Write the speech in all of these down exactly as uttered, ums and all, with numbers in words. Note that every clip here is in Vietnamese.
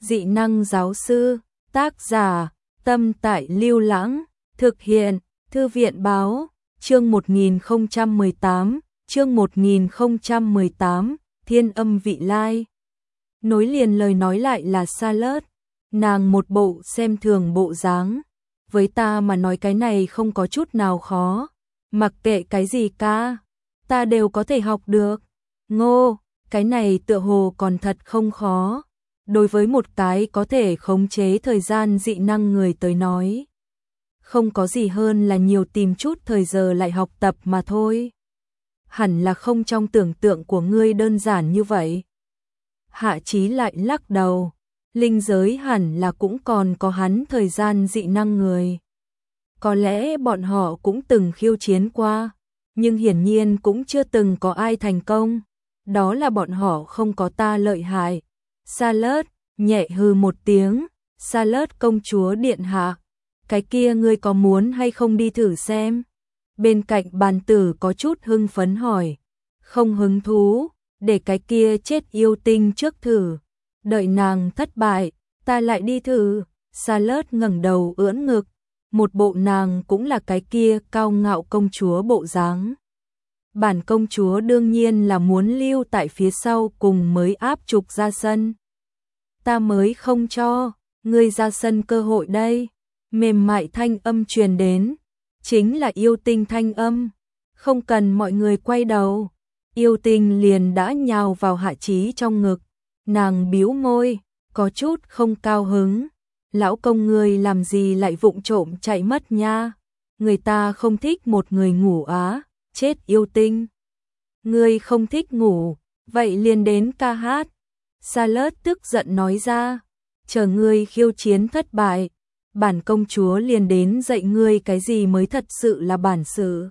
dị năng giáo sư, tác giả, Tâm Tại Lưu Lãng, thực hiện, Thư viện báo, chương một nghìn không trăm mười tám, chương một nghìn không trăm mười tám, Thiên Âm Vị Lai. Nối liền lời nói lại là Charlotte, nàng một bộ xem thường bộ dáng, với ta mà nói cái này không có chút nào khó, mặc kệ cái gì ca, ta đều có thể học được. Ngô, cái này tựa hồ còn thật không khó. Đối với một cái có thể khống chế thời gian dị năng người tới nói, không có gì hơn là nhiều tìm chút thời giờ lại học tập mà thôi. Hẳn là không trong tưởng tượng của ngươi đơn giản như vậy. Hạ Chí lại lắc đầu, linh giới hẳn là cũng còn có hắn thời gian dị năng người. Có lẽ bọn họ cũng từng khiêu chiến qua, nhưng hiển nhiên cũng chưa từng có ai thành công. Đó là bọn họ không có ta lợi hại. Charlotte nhẹ hừ một tiếng, Charlotte công chúa điện hạ, cái kia ngươi có muốn hay không đi thử xem? Bên cạnh bàn tử có chút hưng phấn hỏi, không hứng thú, để cái kia chết yêu tinh trước thử, đợi nàng thất bại, ta lại đi thử. Charlotte ngẩng đầu ưỡn ngực, một bộ nàng cũng là cái kia cao ngạo công chúa bộ dáng. Bản công chúa đương nhiên là muốn lưu tại phía sau cùng mới áp trục ra sân. Ta mới không cho, ngươi ra sân cơ hội đây. Mềm mại thanh âm truyền đến, chính là yêu tinh thanh âm. Không cần mọi người quay đầu, yêu tinh liền đã nhào vào Hạ Chí trong ngực. Nàng bĩu môi, có chút không cao hứng. Lão công ngươi làm gì lại vụng trộm chạy mất nha? Người ta không thích một người ngủ á, chết yêu tinh. Ngươi không thích ngủ, vậy liền đến ca hát. Charlotte tức giận nói ra, chờ ngươi khiêu chiến thất bại, bản công chúa liền đến dạy ngươi cái gì mới thật sự là bản sự.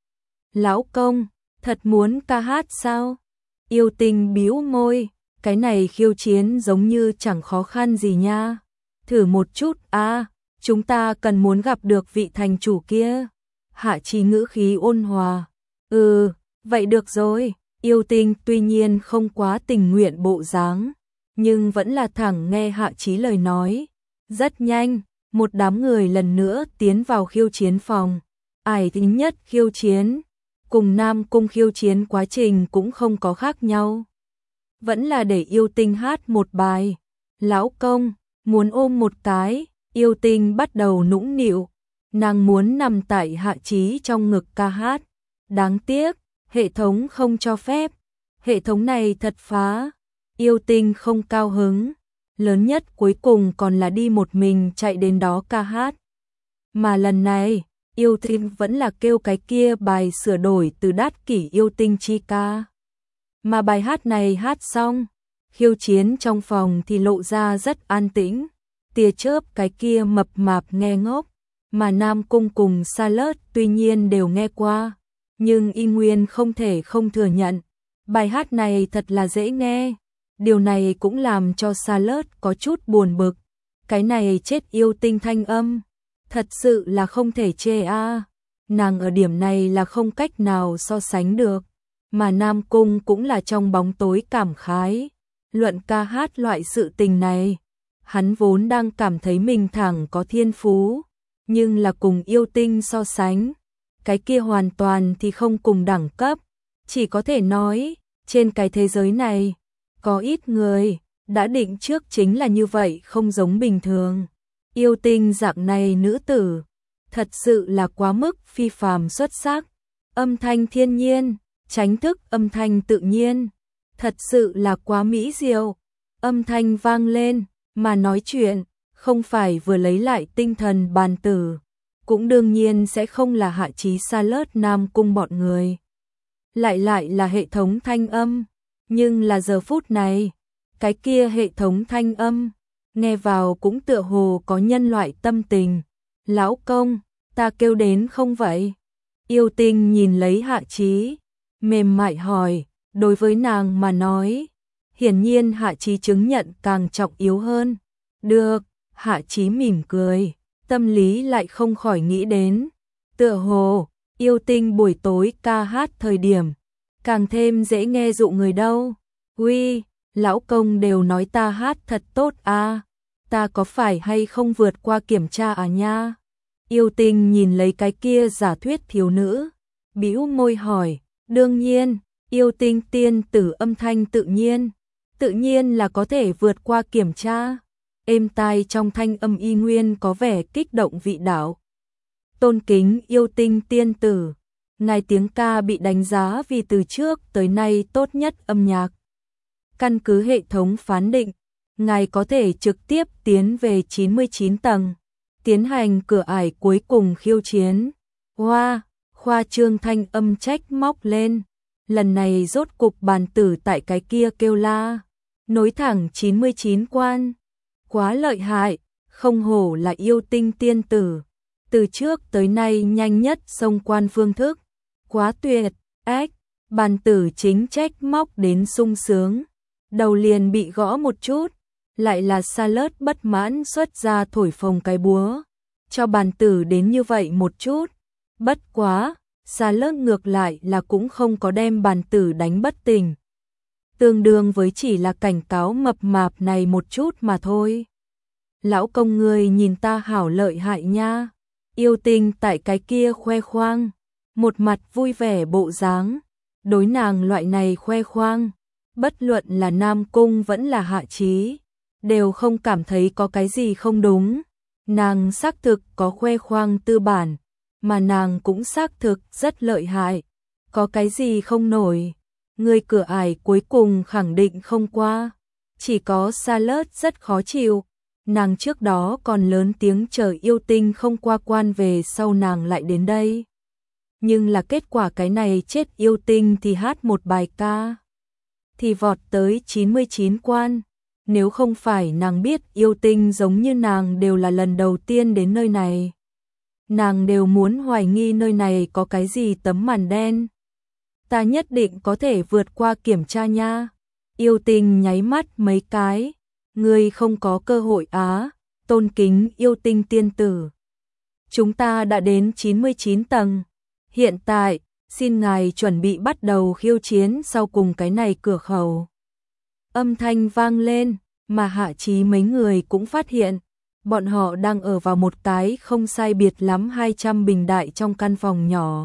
Lão công, thật muốn ca hát sao? Yêu tinh bĩu môi, cái này khiêu chiến giống như chẳng khó khăn gì nha. Thử một chút a, chúng ta cần muốn gặp được vị thành chủ kia. Hạ Chí ngữ khí ôn hòa, ừ, vậy được rồi. Yêu tinh tuy nhiên không quá tình nguyện bộ dáng, nhưng vẫn là thẳng nghe Hạ Chí lời nói. Rất nhanh, một đám người lần nữa tiến vào khiêu chiến phòng. Ai thứ nhất khiêu chiến, cùng Nam Cung khiêu chiến quá trình cũng không có khác nhau. Vẫn là để yêu tinh hát một bài. Lão công, muốn ôm một cái, yêu tinh bắt đầu nũng nịu. Nàng muốn nằm tại Hạ Chí trong ngực ca hát. Đáng tiếc, hệ thống không cho phép. Hệ thống này thật phá. Yêu tinh không cao hứng. Lớn nhất cuối cùng còn là đi một mình chạy đến đó ca hát. Mà lần này, yêu tinh vẫn là kêu cái kia bài sửa đổi từ Đát Kỷ Yêu Tinh Chi Ca. Mà bài hát này hát xong, khiêu chiến trong phòng thì lộ ra rất an tĩnh. Tia chớp cái kia mập mạp nghe ngốc, mà Nam Cung cùng Charlotte tuy nhiên đều nghe qua, nhưng y nguyên không thể không thừa nhận. Bài hát này thật là dễ nghe. Điều này cũng làm cho Charlotte có chút buồn bực. Cái này chết yêu tinh thanh âm, thật sự là không thể chê a. Nàng ở điểm này là không cách nào so sánh được. Mà Nam Cung cũng là trong bóng tối cảm khái. Luận ca hát loại sự tình này, hắn vốn đang cảm thấy mình thẳng có thiên phú, nhưng là cùng yêu tinh so sánh, cái kia hoàn toàn thì không cùng đẳng cấp. Chỉ có thể nói, trên cái thế giới này, có ít người đã định trước chính là như vậy, không giống bình thường. Yêu tinh dạng này nữ tử, thật sự là quá mức phi phàm xuất sắc. Âm thanh thiên nhiên, tránh thức âm thanh tự nhiên, thật sự là quá mỹ diệu. Âm thanh vang lên, mà nói chuyện, không phải vừa lấy lại tinh thần bàn tử, cũng đương nhiên sẽ không là Hạ Chí, Charlotte, Nam Cung bọn người. Lại lại là hệ thống thanh âm, nhưng là giờ phút này, cái kia hệ thống thanh âm, nghe vào cũng tựa hồ có nhân loại tâm tình. Lão công, ta kêu đến không vậy? Yêu tinh nhìn lấy Hạ Chí, mềm mại hỏi. Đối với nàng mà nói, hiển nhiên Hạ Chí chứng nhận càng trọng yếu hơn. Được, Hạ Chí mỉm cười, tâm lý lại không khỏi nghĩ đến. Tựa hồ, yêu tinh buổi tối ca hát thời điểm, càng thêm dễ nghe dụ người đâu. Uy, lão công đều nói ta hát thật tốt à, ta có phải hay không vượt qua kiểm tra à nha? Yêu Tinh nhìn lấy cái kia giả thuyết thiếu nữ, bĩu môi hỏi, đương nhiên, Yêu Tinh tiên tử âm thanh tự nhiên, tự nhiên là có thể vượt qua kiểm tra. Êm tai trong thanh âm y nguyên có vẻ kích động vị đạo. Tôn kính Yêu Tinh tiên tử, ngài tiếng ca bị đánh giá vì từ trước tới nay tốt nhất âm nhạc. Căn cứ hệ thống phán định, ngài có thể trực tiếp tiến về chín mươi chín tầng, tiến hành cửa ải cuối cùng khiêu chiến. Hoa, wow, khoa trương thanh âm trách móc lên, lần này rốt cục bàn tử tại cái kia kêu la, nối thẳng chín mươi chín quan. Quá lợi hại, không hổ là Yêu Tinh tiên tử, từ trước tới nay nhanh nhất xông quan phương thức, quá tuyệt, ếch, bàn tử chính trách móc đến sung sướng, đầu liền bị gõ một chút, lại là Charlotte bất mãn xuất ra thổi phồng cái búa, cho bàn tử đến như vậy một chút, bất quá, Charlotte ngược lại là cũng không có đem bàn tử đánh bất tỉnh. Tương đương với chỉ là cảnh cáo mập mạp này một chút mà thôi. Lão công người nhìn ta hảo lợi hại nha. Yêu Tinh tại cái kia khoe khoang, một mặt vui vẻ bộ dáng. Đối nàng loại này khoe khoang, bất luận là Nam Cung vẫn là Hạ Chí, đều không cảm thấy có cái gì không đúng. Nàng xác thực có khoe khoang tư bản, mà nàng cũng xác thực rất lợi hại. Có cái gì không nổi, người cửa ải cuối cùng khẳng định không qua. Chỉ có Charlotte rất khó chịu, nàng trước đó còn lớn tiếng chờ Yêu Tinh không qua quan về sau nàng lại đến đây. Nhưng là kết quả cái này chết Yêu Tinh thì hát một bài ca, thì vọt tới chín mươi chín quan. Nếu không phải nàng biết Yêu Tinh giống như nàng đều là lần đầu tiên đến nơi này, nàng đều muốn hoài nghi nơi này có cái gì tấm màn đen. Ta nhất định có thể vượt qua kiểm tra nha. Yêu Tinh nháy mắt mấy cái, ngươi không có cơ hội á, tôn kính Yêu Tinh tiên tử. Chúng ta đã đến chín mươi chín tầng, hiện tại, xin ngài chuẩn bị bắt đầu khiêu chiến sau cùng cái này cửa khẩu. Âm thanh vang lên, mà Hạ Chí mấy người cũng phát hiện, bọn họ đang ở vào một cái không sai biệt lắm hai trăm bình đại trong căn phòng nhỏ.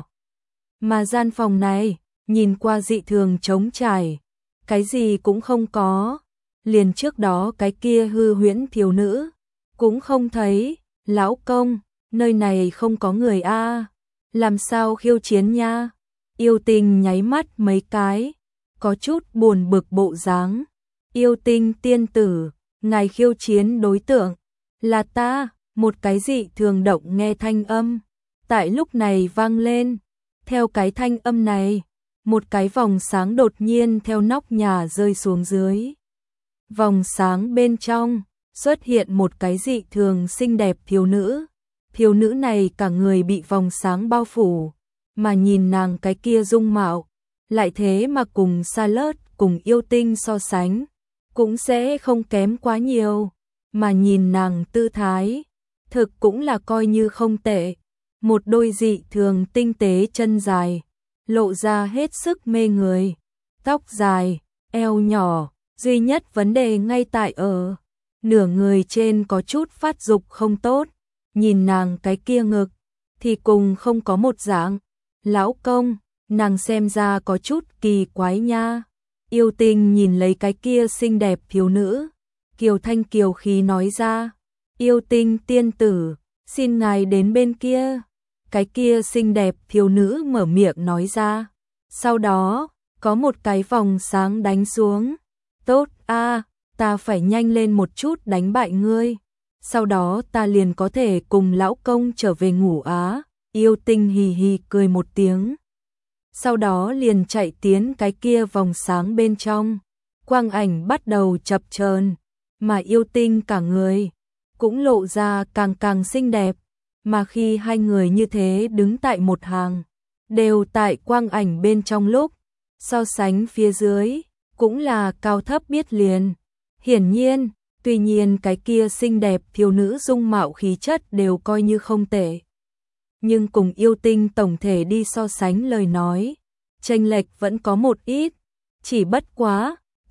Mà gian phòng này, nhìn qua dị thường trống trải, cái gì cũng không có, liền trước đó cái kia hư huyễn thiếu nữ, cũng không thấy. Lão công, nơi này không có người a, làm sao khiêu chiến nha? Yêu Tinh nháy mắt mấy cái, có chút buồn bực bộ dáng. Yêu Tinh tiên tử, ngài khiêu chiến đối tượng là ta. Một cái dị thường động nghe thanh âm tại lúc này vang lên. Theo cái thanh âm này, một cái vòng sáng đột nhiên theo nóc nhà rơi xuống dưới. Vòng sáng bên trong xuất hiện một cái dị thường xinh đẹp thiếu nữ. Thiếu nữ này cả người bị vòng sáng bao phủ, mà nhìn nàng cái kia dung mạo, lại thế mà cùng Charlotte cùng Yêu Tinh so sánh, cũng sẽ không kém quá nhiều, mà nhìn nàng tư thái, thực cũng là coi như không tệ. Một đôi dị thường tinh tế chân dài, lộ ra hết sức mê người, tóc dài, eo nhỏ, duy nhất vấn đề ngay tại ở nửa người trên có chút phát dục không tốt, nhìn nàng cái kia ngực thì cùng không có một dạng. Lão công, nàng xem ra có chút kỳ quái nha. Yêu Tinh nhìn lấy cái kia xinh đẹp thiếu nữ, kiều thanh kiều khí nói ra. Yêu Tinh tiên tử, xin ngài đến bên kia. Cái kia xinh đẹp thiếu nữ mở miệng nói ra. Sau đó, có một cái vòng sáng đánh xuống. Tốt a, ta phải nhanh lên một chút đánh bại ngươi. Sau đó ta liền có thể cùng lão công trở về ngủ á. Yêu Tinh hì hì cười một tiếng. Sau đó liền chạy tiến cái kia vòng sáng bên trong. Quang ảnh bắt đầu chập chờn, mà Yêu Tinh cả người cũng lộ ra càng càng xinh đẹp. Mà khi hai người như thế đứng tại một hàng, đều tại quang ảnh bên trong lúc, so sánh phía dưới, cũng là cao thấp biết liền. Hiển nhiên, tuy nhiên cái kia xinh đẹp thiếu nữ dung mạo khí chất đều coi như không tệ. Nhưng cùng Yêu Tinh tổng thể đi so sánh lời nói, chênh lệch vẫn có một ít, chỉ bất quá,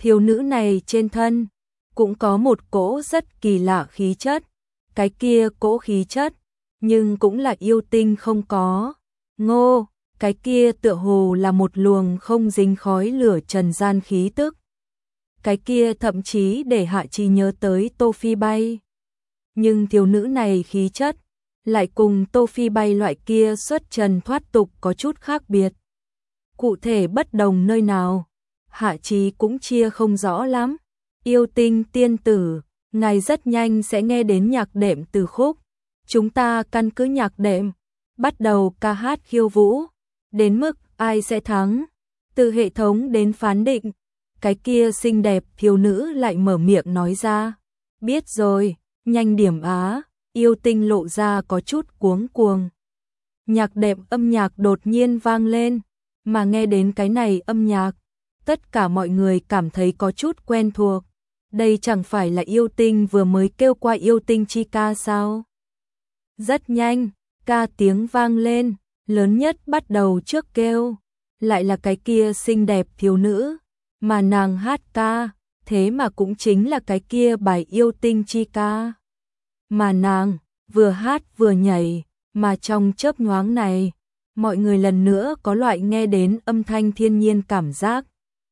Thiếu nữ này trên thân cũng có một cỗ rất kỳ lạ khí chất, cái kia cỗ khí chất, nhưng cũng là yêu tinh không có. Ngô, cái kia tựa hồ là một luồng không dính khói lửa trần gian khí tức. Cái kia thậm chí để Hạ Chí nhớ tới Tô Phi Bay. Nhưng thiếu nữ này khí chất lại cùng Tô Phi Bay loại kia xuất trần thoát tục có chút khác biệt. Cụ thể bất đồng nơi nào, Hạ Chí cũng chia không rõ lắm. Yêu tinh tiên tử, ngài rất nhanh sẽ nghe đến nhạc đệm từ khúc. Chúng ta căn cứ nhạc đệm, bắt đầu ca hát khiêu vũ, đến mức ai sẽ thắng, từ hệ thống đến phán định. Cái kia xinh đẹp thiếu nữ lại mở miệng nói ra. Biết rồi, nhanh điểm á, yêu tinh lộ ra có chút cuống cuồng. Nhạc đệm âm nhạc đột nhiên vang lên, mà nghe đến cái này âm nhạc, tất cả mọi người cảm thấy có chút quen thuộc. Đây chẳng phải là yêu tinh vừa mới kêu qua yêu tinh chi ca sao? Rất nhanh, ca tiếng vang lên, lớn nhất bắt đầu trước kêu, lại là cái kia xinh đẹp thiếu nữ, mà nàng hát ca, thế mà cũng chính là cái kia bài yêu tinh chi ca. Mà nàng, vừa hát vừa nhảy, mà trong chớp nhoáng này, mọi người lần nữa có loại nghe đến âm thanh thiên nhiên cảm giác.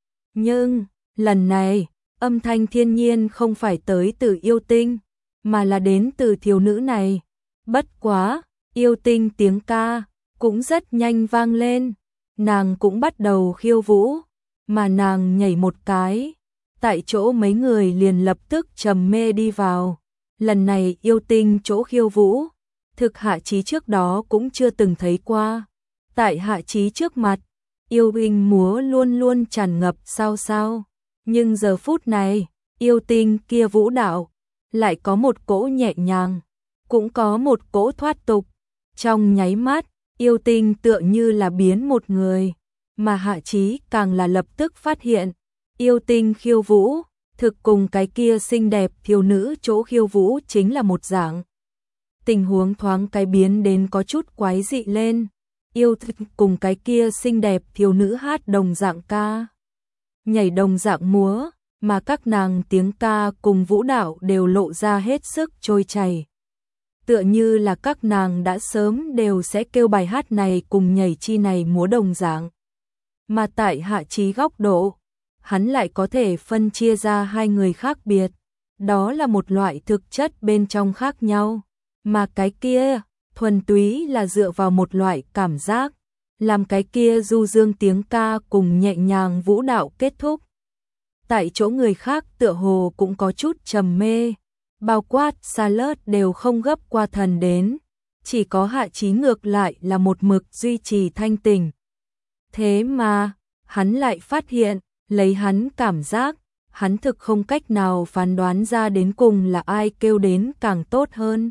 Nhưng, lần này, âm thanh thiên nhiên không phải tới từ yêu tinh, mà là đến từ thiếu nữ này. Bất quá, yêu tinh tiếng ca cũng rất nhanh vang lên, nàng cũng bắt đầu khiêu vũ, mà nàng nhảy một cái, tại chỗ mấy người liền lập tức trầm mê đi vào. Lần này yêu tinh chỗ khiêu vũ, thực Hạ Chí trước đó cũng chưa từng thấy qua. Tại Hạ Chí trước mặt, yêu tinh múa luôn luôn tràn ngập sao sao, nhưng giờ phút này, yêu tinh kia vũ đạo lại có một cỗ nhẹ nhàng, cũng có một cỗ thoát tục. Trong nháy mắt, yêu tinh tựa như là biến một người, mà Hạ Chí càng là lập tức phát hiện, yêu tinh khiêu vũ, thực cùng cái kia xinh đẹp thiếu nữ chỗ khiêu vũ chính là một dạng. Tình huống thoáng cái biến đến có chút quái dị lên, yêu tinh cùng cái kia xinh đẹp thiếu nữ hát đồng dạng ca, nhảy đồng dạng múa, mà các nàng tiếng ca cùng vũ đạo đều lộ ra hết sức trôi chảy. Tựa như là các nàng đã sớm đều sẽ kêu bài hát này cùng nhảy chi này múa đồng dạng. Mà tại Hạ Chí góc độ, hắn lại có thể phân chia ra hai người khác biệt. Đó là một loại thực chất bên trong khác nhau. Mà cái kia, thuần túy là dựa vào một loại cảm giác, làm cái kia du dương tiếng ca cùng nhẹ nhàng vũ đạo kết thúc. Tại chỗ người khác tựa hồ cũng có chút trầm mê, bao quát Salad đều không gấp qua thần đến, chỉ có Hạ Chí ngược lại là một mực duy trì thanh tỉnh. Thế mà, hắn lại phát hiện, lấy hắn cảm giác, hắn thực không cách nào phán đoán ra đến cùng là ai kêu đến càng tốt hơn.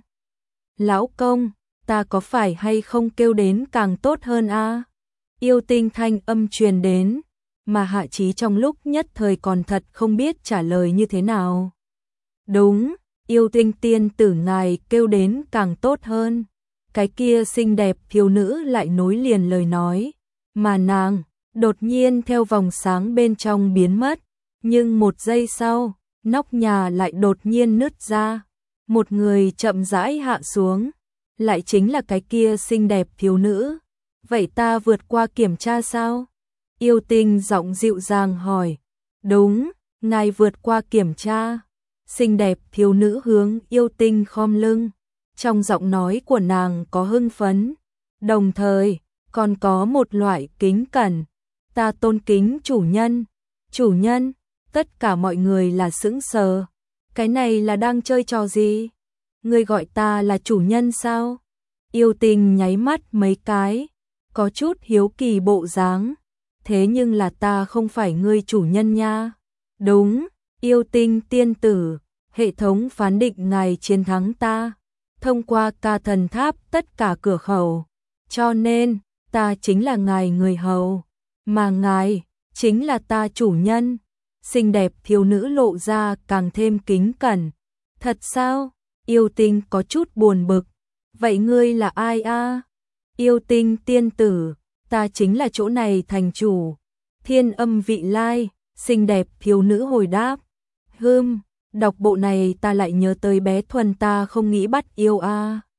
Lão công, ta có phải hay không kêu đến càng tốt hơn a? Yêu tinh thanh âm truyền đến, mà Hạ Chí trong lúc nhất thời còn thật không biết trả lời như thế nào. Đúng, yêu tinh tiên tử ngài kêu đến càng tốt hơn. Cái kia xinh đẹp thiếu nữ lại nối liền lời nói, mà nàng đột nhiên theo vòng sáng bên trong biến mất, nhưng một giây sau, nóc nhà lại đột nhiên nứt ra, một người chậm rãi hạ xuống, lại chính là cái kia xinh đẹp thiếu nữ. Vậy ta vượt qua kiểm tra sao? Yêu tinh giọng dịu dàng hỏi. Đúng, ngài vượt qua kiểm tra. Xinh đẹp thiếu nữ hướng yêu tinh khom lưng, trong giọng nói của nàng có hưng phấn, đồng thời còn có một loại kính cẩn. Ta tôn kính chủ nhân. Chủ nhân, tất cả mọi người là sững sờ. Cái này là đang chơi trò gì? Ngươi gọi ta là chủ nhân sao? Yêu tinh nháy mắt mấy cái, có chút hiếu kỳ bộ dáng. Thế nhưng là ta không phải ngươi chủ nhân nha. Đúng, yêu tinh tiên tử, hệ thống phán định ngài chiến thắng ta, thông qua ca thần tháp tất cả cửa khẩu. Cho nên, ta chính là ngài người hầu, mà ngài chính là ta chủ nhân. Xinh đẹp thiếu nữ lộ ra càng thêm kính cẩn. Thật sao? Yêu tinh có chút buồn bực. Vậy ngươi là ai a? Yêu tinh tiên tử, ta chính là chỗ này thành chủ, Thiên Âm Vị Lai. Xinh đẹp thiếu nữ hồi đáp. Hừm, đọc bộ này ta lại nhớ tới bé Thuần ta không nghĩ bắt yêu a.